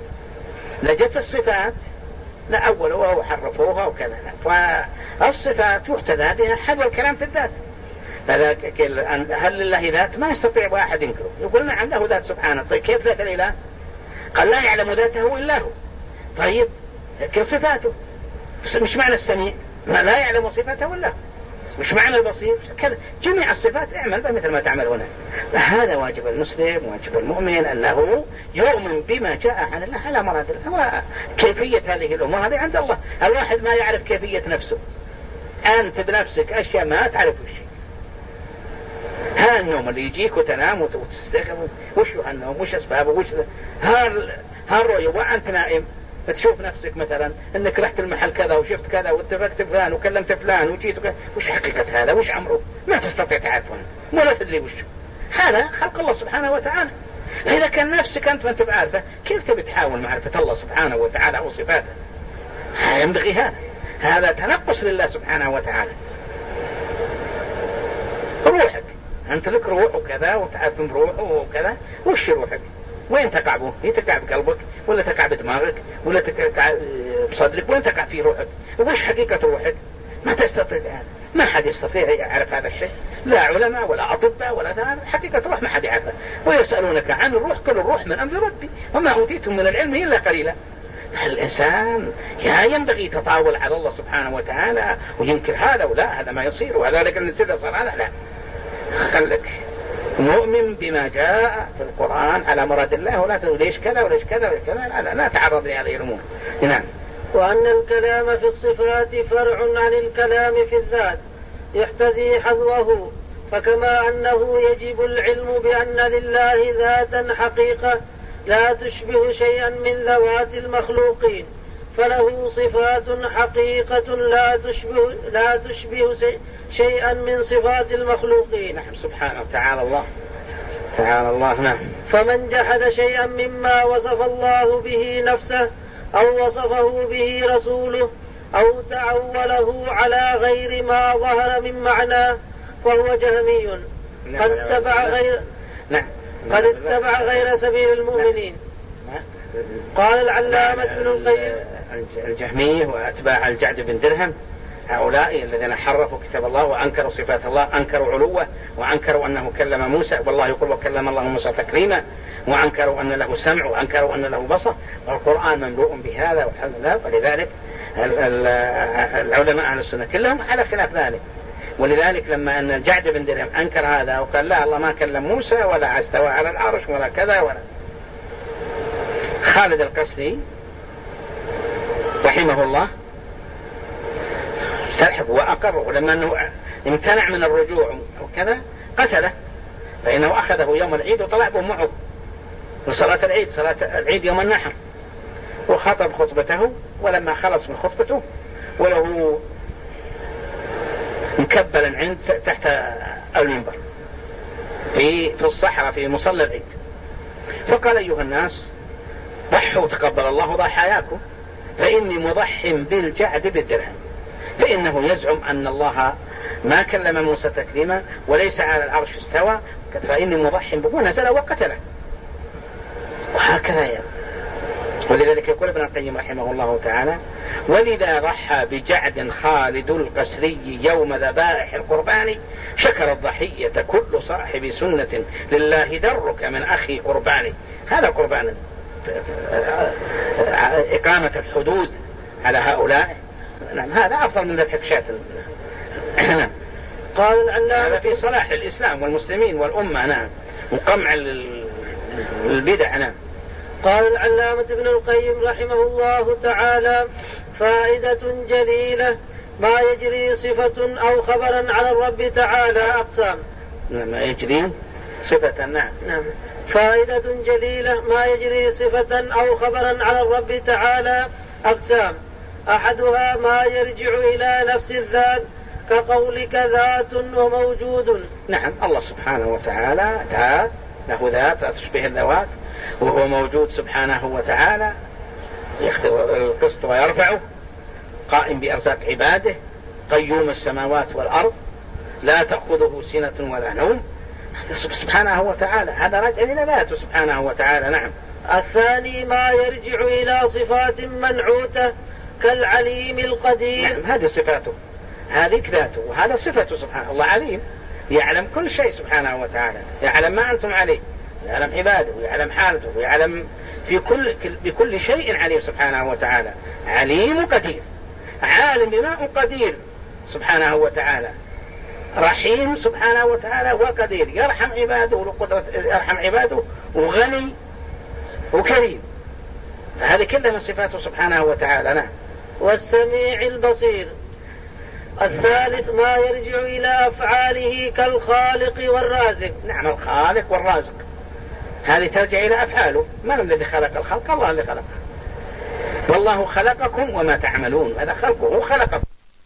لجت الصفات لا أولوها وحرفوها وكذا، فالصفات يحتذى بها حذو الكلام في الذات. فذلك هل لله ذات؟ ما يستطيع واحد ينكره، يقول نعم له ذات سبحانه. طيب كيف ذات الإله؟ قال لا يعلم ذاته إلا هو. طيب لكن صفاته مش معنى السميع ما لا يعلم صفاته إلا هو، مش معنى البصير كذا. جميع الصفات اعمل مثل ما تعمل هنا. فهذا واجب المسلم واجب المؤمن أنه يؤمن بما جاء عن الله على مراد الله. وكيفية هذه الأمور هذه عند الله. الواحد ما يعرف كيفية نفسه، أنت بنفسك أشياء ما تعرف شيء. ها النوم اللي يجيك وتنام وتستيقظ وش هو النوم، وش أسبابه، وش ها الرؤية وأنت نائم تشوف نفسك مثلا انك رحت المحل كذا وشفت كذا واتفقت فلان وكلمت فلان وجيت وكذا. وش حقيقة هذا؟ وش عمره؟ ما تستطيع تعرفه ولا تدري وش هذا. خلق الله سبحانه وتعالى. إذا كان نفسك أنت ما أنت بعرفه كيف تبي تحاول معرفة الله سبحانه وتعالى وصفاته؟ ينبغي هذا هذا تنقص لله سبحانه وتعالى. روحك أنت لك روح وكذا وتعرف من روحه وكذا. وش روحك؟ وين تقع به؟ هي تقع بقلبك ولا تقع بدماغك ولا تقع بصدرك؟ وين تقع في روحك؟ وش حقيقة روحك؟ ما تستطيع يعني. ما حد يستطيع يعرف هذا الشيء، لا علماء ولا أطباء ولا ذا. حقيقة روح ما حد يعرفها. ويسألونك عن الروح قل الروح من أمر ربي وما أوتيتم من العلم إلا قليلا. الإنسان يا ينبغي يتطاول على الله سبحانه وتعالى وينكر هذا ولا هذا ما يصير وهذا لك أن تصير صار هذا. لا، خلك مؤمن بما جاء في القرآن على مراد الله، ولا تقول ليش كذا وليش كذا وليش كذا. لا, لا, لا تعرض لهذه الأمور. نعم. وأن الكلام في الصفات فرع عن الكلام في الذات يحتذي حظه، فكما أنه يجب العلم بأن لله ذاتا حقيقة لا تشبه شيئا من ذوات المخلوقين، فله صفات حقيقة لا تشبه, لا تشبه شيئا من صفات المخلوقين. نعم سبحانه وتعالى الله تعالى الله. نعم. فمن جحد شيئا مما وصف الله به نفسه أو وصفه به رسوله أو تعوله على غير ما ظهر من معناه فهو جهمي قد اتبع غير قد اتبع غير سبيل المؤمنين. قال العلامة ابن القيم: الجهمية وأتباع الجعد بن درهم هؤلاء الذين حرفوا كتاب الله وأنكروا صفات الله، أنكروا علوه وأنكروا أنه كلم موسى، والله يقول وكلم الله موسى تكليما، وأنكروا أن له سمع وأنكروا أن له بصر، والقرآن مملوء بهذا والحمد لله. ولذلك العلماء أهل السنة كلهم على خلاف ذلك. ولذلك لما أن الجعد بن درهم أنكر هذا وقال لا الله ما كلم موسى ولا استوى على العرش ولا كذا ولا، خالد القسري رحمه الله استرحب وأقره، ولما أنه امتنع من الرجوع وكذا قتله، فإنه أخذه يوم العيد وطلع به معه وصلاة العيد صلاة العيد يوم النحر، وخطب خطبته، ولما خلص من خطبته وله مكبلا عند تحت المنبر في في الصحراء في مصلى العيد، فقال أيها الناس ضحوا تقبل الله ضحاياكم فإني مضح بالجعد بالدرهم، فإنه يزعم أن الله ما كلم موسى تكليما وليس على العرش استوى، فإني مضح به، ونزل وقتله. وهكذا يعني. ولذلك يقول ابن القيم رحمه الله تعالى: ولذا ضحى بجعد خالد القسري يوم ذبائح القربان، شكر الضحية كل صاحب سنة لله درك من أخي قرباني. هذا قربان إقامة الحدود على هؤلاء، نعم هذا أفضل من ذبح شاة. قال العلامة هذا في صلاح الإسلام والمسلمين والأمة، نعم، وقمع البدع. نعم. قال العلامة ابن القيم رحمه الله تعالى: فائدة جليلة ما يجري صفة أو خبرا على الرب تعالى أقسام. ما يجري صفة. نعم. نعم. فائدة جليلة ما يجري صفة أو خبرا على الرب تعالى أقسام. أحدها ما يرجع إلى نفس الذات كقولك ذات وموجود. نعم، الله سبحانه وتعالى ذات، له ذات لا تشبه الذوات، وهو موجود سبحانه وتعالى، يخفض القسط ويرفعه، قائم بأرزاق عباده، قيوم السماوات والأرض، لا تأخذه سنة ولا نوم، سبحانه وتعالى. هذا راجع إلى ذاته سبحانه وتعالى. نعم. الثاني ما يرجع إلى صفات منعوتة كالعليم القدير. نعم، هذه صفاته، هذه ذاته، وهذا صفته سبحانه. الله عليم، يعلم كل شيء سبحانه وتعالى، يعلم ما أنتم عليه، يعلم عباده ويعلم حالته ويعلم في كل بكل شيء عليم سبحانه وتعالى. عليم قدير، عالم بما قدير سبحانه وتعالى، رحيم سبحانه وتعالى وقدير، يرحم عباده يرحم عباده، وغني وكريم. فهذه كلها من صفاته سبحانه وتعالى. نعم. والسميع البصير. الثالث ما يرجع إلى أفعاله كالخالق والرازق. نعم، الخالق والرازق هذه ترجع إلى أفعاله. من الذي خلق الخلق؟ الله اللي خلقه. والله خلقكم وما تعملون، هذا خلقه، هو خلقكم.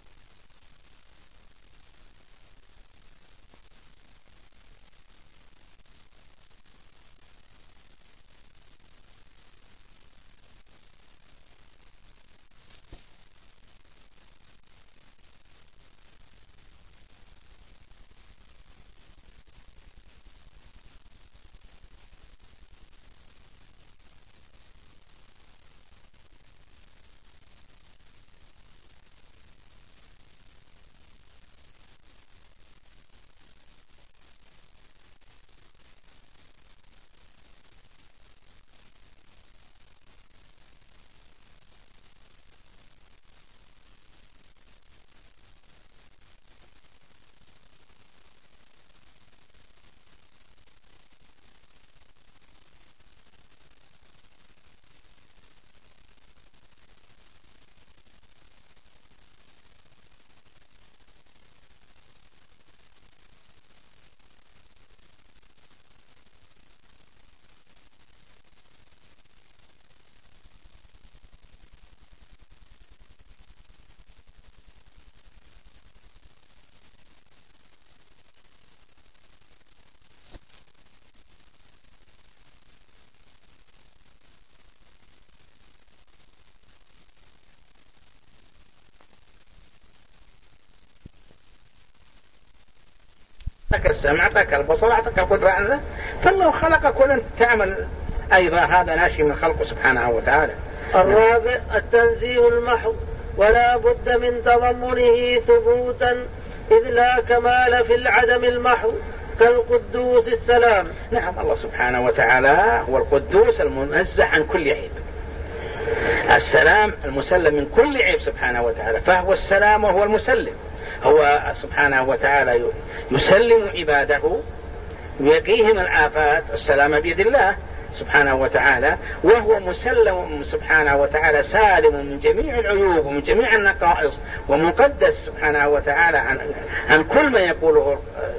أعطاك السمع، أعطاك البصر، أعطاك القدرة على، فالله خلقك ولن تعمل أيضا، هذا ناشئ من خلقه سبحانه وتعالى. الرابع التنزيه المحض، ولا بد من تضمنه ثبوتا، إذ لا كمال في العدم المحض كالقدوس السلام. نعم، الله سبحانه وتعالى هو القدوس المنزه عن كل عيب، السلام المسلم من كل عيب سبحانه وتعالى، فهو السلام وهو المسلم. هو سبحانه وتعالى يسلم عباده ويقيهم الآفات، السلام بيد الله سبحانه وتعالى، وهو مسلم سبحانه وتعالى سالم من جميع العيوب ومن جميع النقائص، ومقدس سبحانه وتعالى عن, عن كل ما يقوله،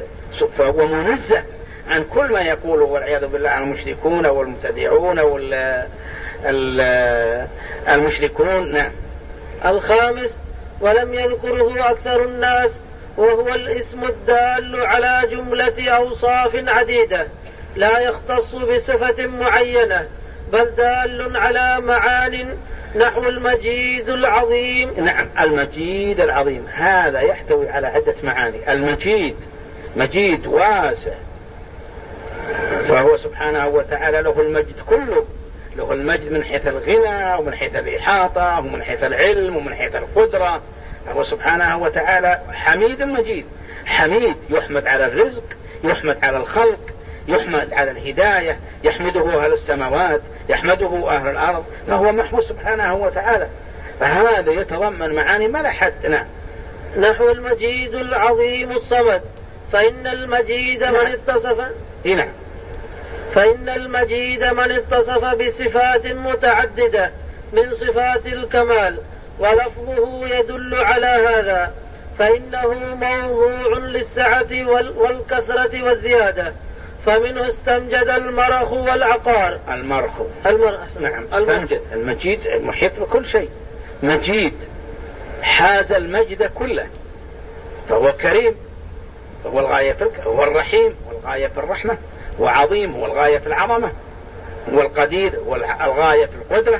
ومنزه عن كل ما يقوله والعياذ بالله عن المشركون والمبتدعون والمشركون. نعم. الخامس ولم يذكره أكثر الناس، وهو الاسم الدال على جملة أوصاف عديدة لا يختص بصفة معينة، بل دال على معان، نحو المجيد العظيم. نعم، المجيد العظيم هذا يحتوي على عدة معاني. المجيد مجيد واسع، فهو سبحانه وتعالى له المجد كله، له المجد من حيث الغنى ومن حيث الإحاطة ومن حيث العلم ومن حيث القدرة. فهو سبحانه وتعالى حميد مجيد، حميد يحمد على الرزق، يحمد على الخلق، يحمد على الهداية، يحمده أهل السماوات، يحمده أهل الأرض، فهو محمود سبحانه وتعالى. فهذا يتضمن معاني ما لا حد. نعم. نحو المجيد العظيم الصمد، فإن المجيد نعم. من اتصف نعم. فإن المجيد من اتصف بصفات متعددة من صفات الكمال، ولفظه يدل على هذا، فإنه موضوع للسعة والكثرة والزيادة، فمنه استمجد المرخ والعقار. المرخ المرخ نعم، استمجد. المجيد محيط بكل شيء، مجيد حاز المجد كله، فهو كريم، فهو الغاية في الك... هو الرحيم والغاية في الرحمة، وعظيم هو الغاية في العظمة، والقدير والغاية في القدرة.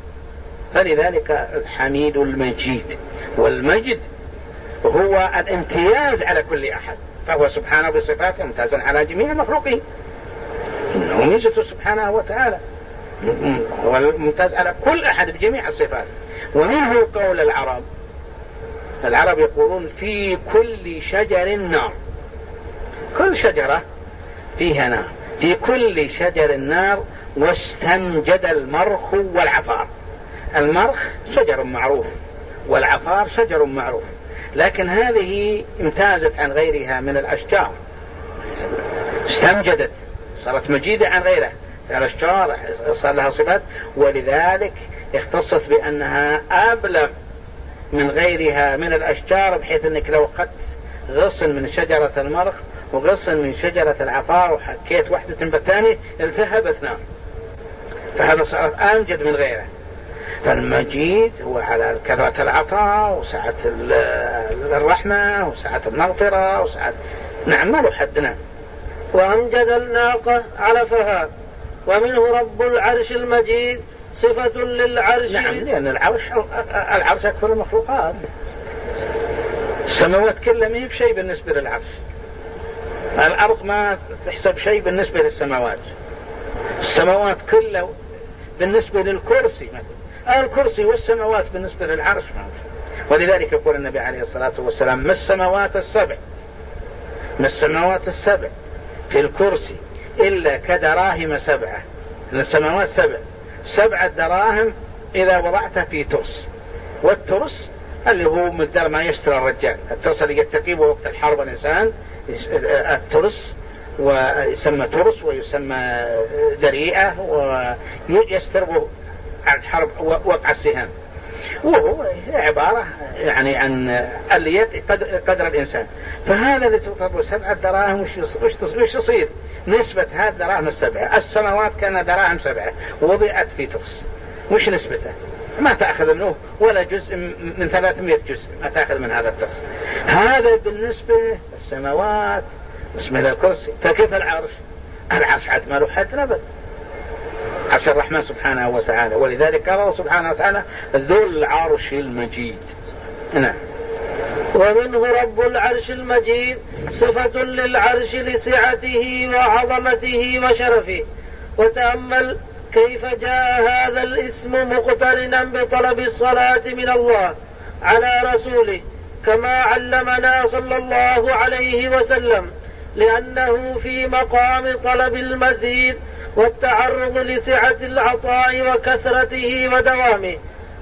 فلذلك الحميد المجيد، والمجد هو الامتياز على كل أحد، فهو سبحانه بصفاته ممتاز على جميع المخلوقين، إنه ميزته سبحانه وتعالى، هو الممتاز على كل أحد بجميع الصفات. ومنه قول العرب، العرب يقولون في كل شجر نار، كل شجرة فيها نار، في كل شجر نار، واستنجد المرخ والعفار. المرخ شجر معروف، والعفار شجر معروف، لكن هذه امتازت عن غيرها من الأشجار، استنجدت، صارت مجيدة عن غيرها. الأشجار صار لها صفات، ولذلك اختصت بأنها أبلغ من غيرها من الأشجار، بحيث أنك لو أخذت غصن من شجرة المرخ وغصن من شجرة العفار وحكيت واحدة بالثانية التهبت نار، فهذا صارت أمجد من غيره. فالمجيد هو على كثرة العطاء وسعة الرحمة وسعة المغفرة وسعة، نعم ما له حد. نعم. وأمجد الناقة علفها، ومنه رب العرش المجيد صفة للعرش. نعم، لأن العرش العرش أكثر المخلوقات، السماوات كلها ما هي بشيء بالنسبة للعرش، الأرض ما تحسب شيء بالنسبة للسماوات، السماوات كلها بالنسبة للكرسي مثلا، الكرسي والسماوات بالنسبة للعرش. ولذلك يقول النبي عليه الصلاة والسلام: ما السماوات السبع ما السماوات السبع في الكرسي إلا كدراهم سبعة. إن السماوات سبع، سبعة دراهم إذا وضعتها في ترس، والترس اللي هو مقدار ما يشتري الرجال، الترس اللي يتقيه وقت الحرب الإنسان، الترس ويسمى ترس ويسمى دريئة، ويستربه عن الحرب وقع السهام، وهو عبارة يعني عن اللي قدر الإنسان. فهذا اللي تطلب سبعة دراهم، وش يصير نسبة هذه الدراهم السبعة؟ السماوات كان دراهم سبعة وضعت في ترس، وش نسبته؟ ما تأخذ منه ولا جزء من ثلاثمائة جزء، ما تأخذ من هذا الترس. هذا بالنسبة للسماوات، بالنسبة للكرسي. فكيف العرش؟ العرش عد ما له حد أبد، عرش الرحمن سبحانه وتعالى. ولذلك قال الله سبحانه وتعالى: ذو العرش المجيد. نعم. ومنه رب العرش المجيد صفة للعرش لسعته وعظمته وشرفه. وتأمل كيف جاء هذا الاسم مقترنا بطلب الصلاة من الله على رسوله، كما علمنا صلى الله عليه وسلم، لأنه في مقام طلب المزيد والتعرض لسعة العطاء وكثرته ودوامه،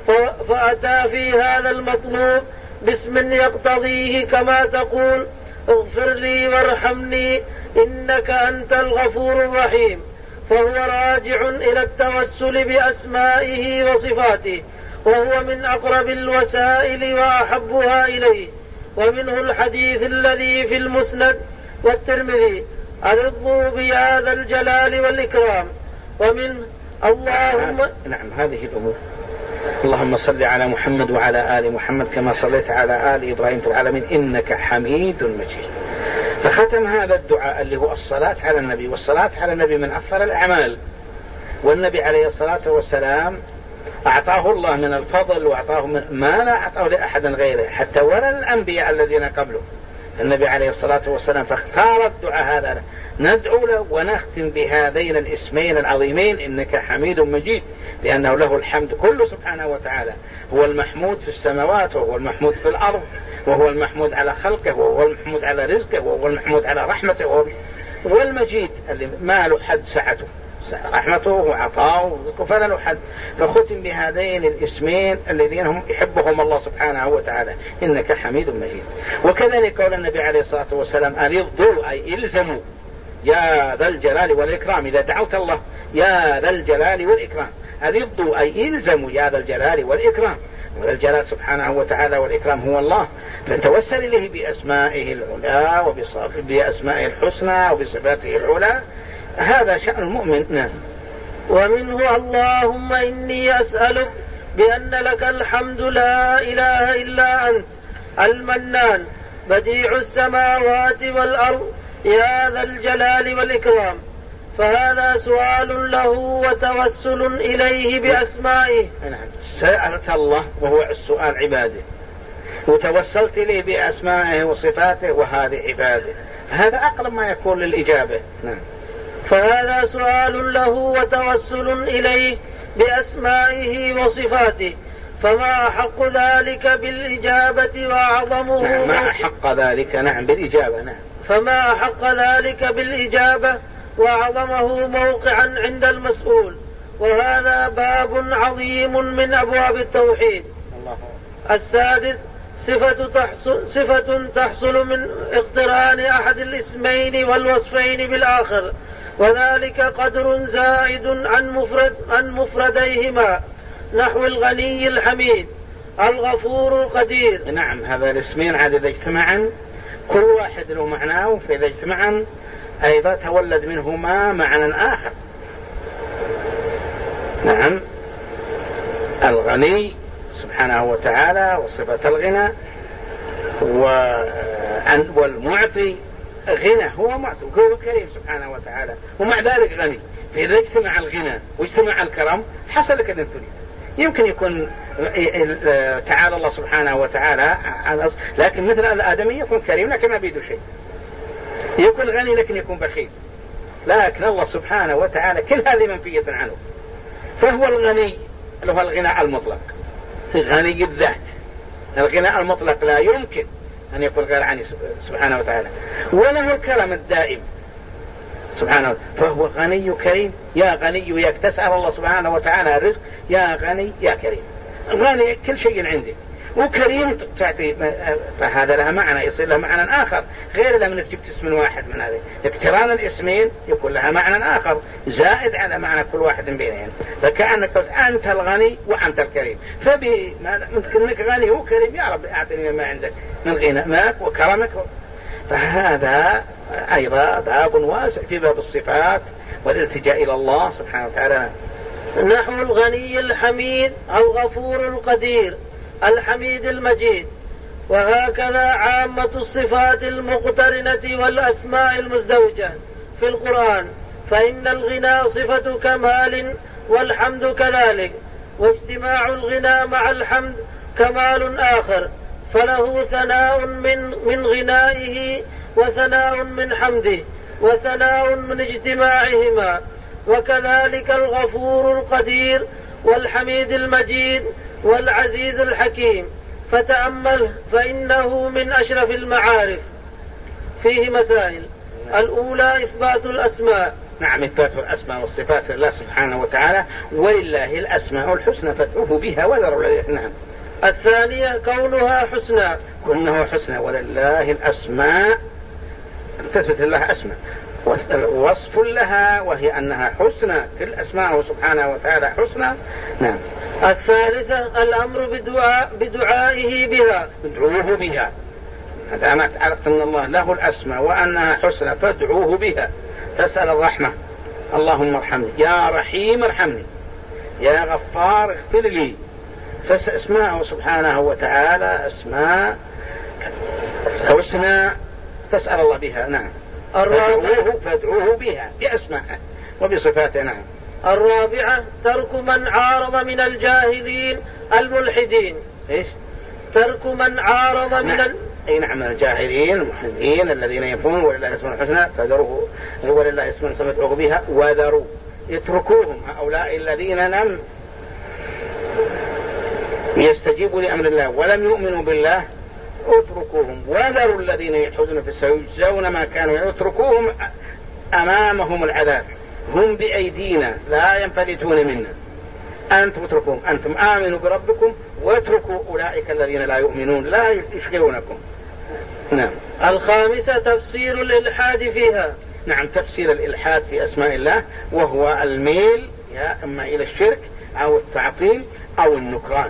فأتى في هذا المطلوب باسم يقتضيه، كما تقول: اغفر لي وارحمني إنك أنت الغفور الرحيم. فهو راجع إلى التوسل بأسمائه وصفاته، وهو من أقرب الوسائل وأحبها إليه. ومنه الحديث الذي في المسند والترمذي: أرضوا بهذا الجلال والإكرام. ومن اللهم نعم، هذه الأمور اللهم صل على محمد وعلى آل محمد كما صليت على آل إبراهيم في العالمين إنك حميد مجيد. فختم هذا الدعاء اللي هو الصلاة على النبي، والصلاة على النبي من أفضل الأعمال، والنبي عليه الصلاة والسلام أعطاه الله من الفضل وأعطاه من ما لا أعطاه لأحد غيره حتى ولا الأنبياء الذين قبله النبي عليه الصلاة والسلام، فاختار الدعاء هذا ندعو له ونختم بهذين الاسمين العظيمين إنك حميد مجيد، لأنه له الحمد كله سبحانه وتعالى، هو المحمود في السماوات وهو المحمود في الأرض، وهو المحمود على خلقه وهو المحمود على رزقه وهو المحمود على رحمته، وهو المجيد اللي ما له حد سعته رحمته وعطاؤه فلا له حد. فختم بهذين الاسمين الذين هم يحبهم الله سبحانه وتعالى إنك حميد مجيد. وكذلك قول النبي عليه الصلاة والسلام أرضوا أي إلزموا يا ذا الجلال والإكرام، إذا دعوت الله يا ذا الجلال والإكرام أرضوا أي إلزموا يا ذا الجلال والإكرام، وذا الجلال سبحانه وتعالى والإكرام هو الله، فتوسل إليه بأسمائه العلى وبأسمائه الحسنى وبصفاته العلى، هذا شأن المؤمن. ومنه اللهم إني أسألك بأن لك الحمد لا إله إلا أنت المنان بديع السماوات والأرض يا ذا الجلال والإكرام. فهذا سؤال له وتوسل إليه بأسمائه. سألت الله وهو السؤال عباده، وتوسلت إليه بأسمائه وصفاته وهذه عباده، هذا أقرب ما يكون للإجابة. نعم. فهذا سؤال له وتوسل إليه بأسمائه وصفاته، فما أحق ذلك بالإجابة وأعظمه. نعم ما أحق ذلك. نعم بالإجابة. نعم. فما أحق ذلك بالإجابة وأعظمه موقعا عند المسؤول، وهذا باب عظيم من أبواب التوحيد. الله. السادس صفة تحصل, صفة تحصل من اقتران أحد الاسمين والوصفين بالآخر، وذلك قدر زائد عن مفرد عن مفرديهما، نحو الغني الحميد الغفور القدير. نعم هذا الاسمين عاد إذا اجتمعا كل واحد له معناه، فإذا اجتمعا أيضا تولد منهما معنى آخر. نعم الغني سبحانه وتعالى وصفة الغنى، والمعطي غنى هو معطي وهو كريم سبحانه وتعالى، ومع ذلك غني. فإذا اجتمع الغنى واجتمع الكرم حصل كذا تريد. يمكن يكون تعالى الله سبحانه وتعالى، لكن مثل الآدمي يكون كريم لكن ما بيده شيء، يكون غني لكن يكون بخيل، لكن الله سبحانه وتعالى كل هذه منفية عنه. فهو الغني اللي هو الغنى المطلق، غني الذات. الغنى المطلق لا يمكن أن يكون غير عني سبحانه وتعالى، وله الكرم الدائم سبحانه، فهو غني كريم. يا غني يا تسأل الله سبحانه وتعالى الرزق، يا غني يا كريم. غني كل شيء عندك، وكريم تعطي، فهذا لها معنى يصير لها معنى آخر غير لما جبت اسم واحد من هذه. اقتران الاسمين يكون لها معنى آخر زائد على معنى كل واحد بينهم، فكأنك قلت أنت الغني وأنت الكريم، فممكن أنك غني وكريم، يا رب أعطني ما عندك من غناك وكرمك. فهذا أيضا باب واسع في باب الصفات والالتجاء إلى الله سبحانه وتعالى. نحو الغني الحميد الغفور القدير الحميد المجيد. وهكذا عامة الصفات المقترنة والأسماء المزدوجة في القرآن، فإن الغنى صفة كمال والحمد كذلك، واجتماع الغنى مع الحمد كمال آخر، فله ثناء من من غنائه وثناء من حمده وثناء من اجتماعهما. وكذلك الغفور القدير والحميد المجيد والعزيز الحكيم، فتأمله فإنه من أشرف المعارف. فيه مسائل. الأولى إثبات الأسماء. نعم إثبات الأسماء والصفات لله سبحانه وتعالى، ولله الأسماء الحسنى فادعوه بها وذروا الذين. نعم. الثانية كونها حسنى. كونه حسنى، ولله الأسماء تثبت الله أسماء وصف لها وهي أنها حسنى، كل أسماءه سبحانه وتعالى حسنى. نعم. الثالثة الأمر بدعاء بدعائه بها. ادعوه بها، هذا ما عرفت أن الله له الأسماء وأنها حسنى فادعوه بها. تسأل الرحمة، اللهم ارحمني، يا رحيم ارحمني، يا غفار اغفر لي، فاسماءه سبحانه وتعالى أسماء حسنى تسأل الله بها. نعم. فادعوه, فادعوه بها بأسمائه وبصفاته. نعم. الرابعة ترك من عارض من الجاهلين الملحدين. إيش؟ ترك من عارض من نعم. ال... أي نعم، الجاهلين الملحدين الذين يفون ولله اسم الحسنى فذروه ولله اسم الحسنى فادعوه بها وذروا، يتركوهم هؤلاء الذين لم يستجيبوا لأمر الله ولم يؤمنوا بالله، اتركوهم وذروا الذين يلحدون في السوء يجزون ما كانوا، يتركوهم أمامهم العذاب، هم بأيدينا لا ينفلتون منا، أنتم اتركوهم، أنتم آمنوا بربكم واتركوا أولئك الذين لا يؤمنون لا يشغلونكم. نعم. الخامسة تفسير الإلحاد فيها. نعم، تفسير الإلحاد في أسماء الله وهو الميل يا إما إلى الشرك أو التعطيل أو النكران،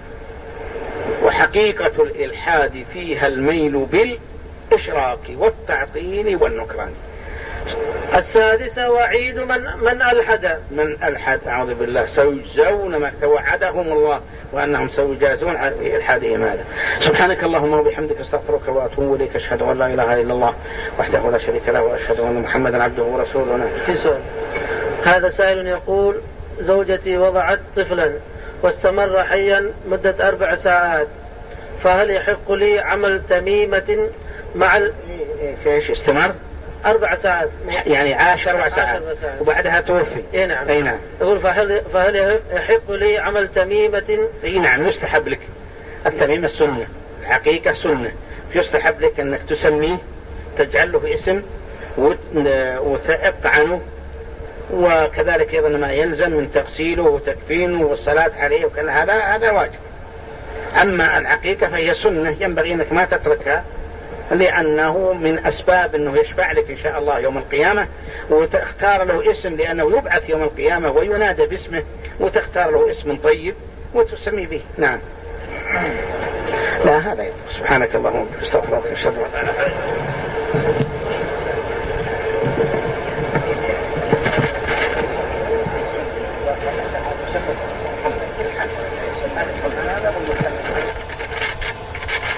وحقيقة الإلحاد فيها الميل بالإشراك والتعطيل والنكران. السادسة وعيد من من ألحد من ألحد أعوذ بالله سيجزون ما توعدهم الله وأنهم سيجازون على إلحادهم هذا. سبحانك اللهم وبحمدك استغفرك وأتوب إليك، أشهد أن لا إله إلا الله وحده لا شريك له وأشهد أن محمدا عبده ورسوله. في سؤال. هذا سائل يقول: زوجتي وضعت طفلا واستمر حيا مدة أربع ساعات، فهل يحق لي عمل تميمة مع ال... ايش استمر؟ أربع ساعات يعني عاش أربع ساعات وبعدها توفي. إيه نعم. أي نعم. يقول فهل فهل يحق لي عمل تميمة؟ أي نعم، يستحب لك التميمة السنة، الحقيقة سنة، يستحب لك أنك تسميه، تجعل له اسم وتعق عنه، وكذلك أيضا ما يلزم من تغسيله وتكفينه والصلاة عليه وكذا، هذا هذا واجب. أما العقيقة فهي سنة ينبغي أنك ما تتركها، لأنه من أسباب أنه يشفع لك إن شاء الله يوم القيامة، وتختار له اسم لأنه يبعث يوم القيامة وينادى باسمه، وتختار له اسم طيب وتسمي به. نعم. لا هذا سبحانك اللهم وبحمدك استغفرك واتوب اليك.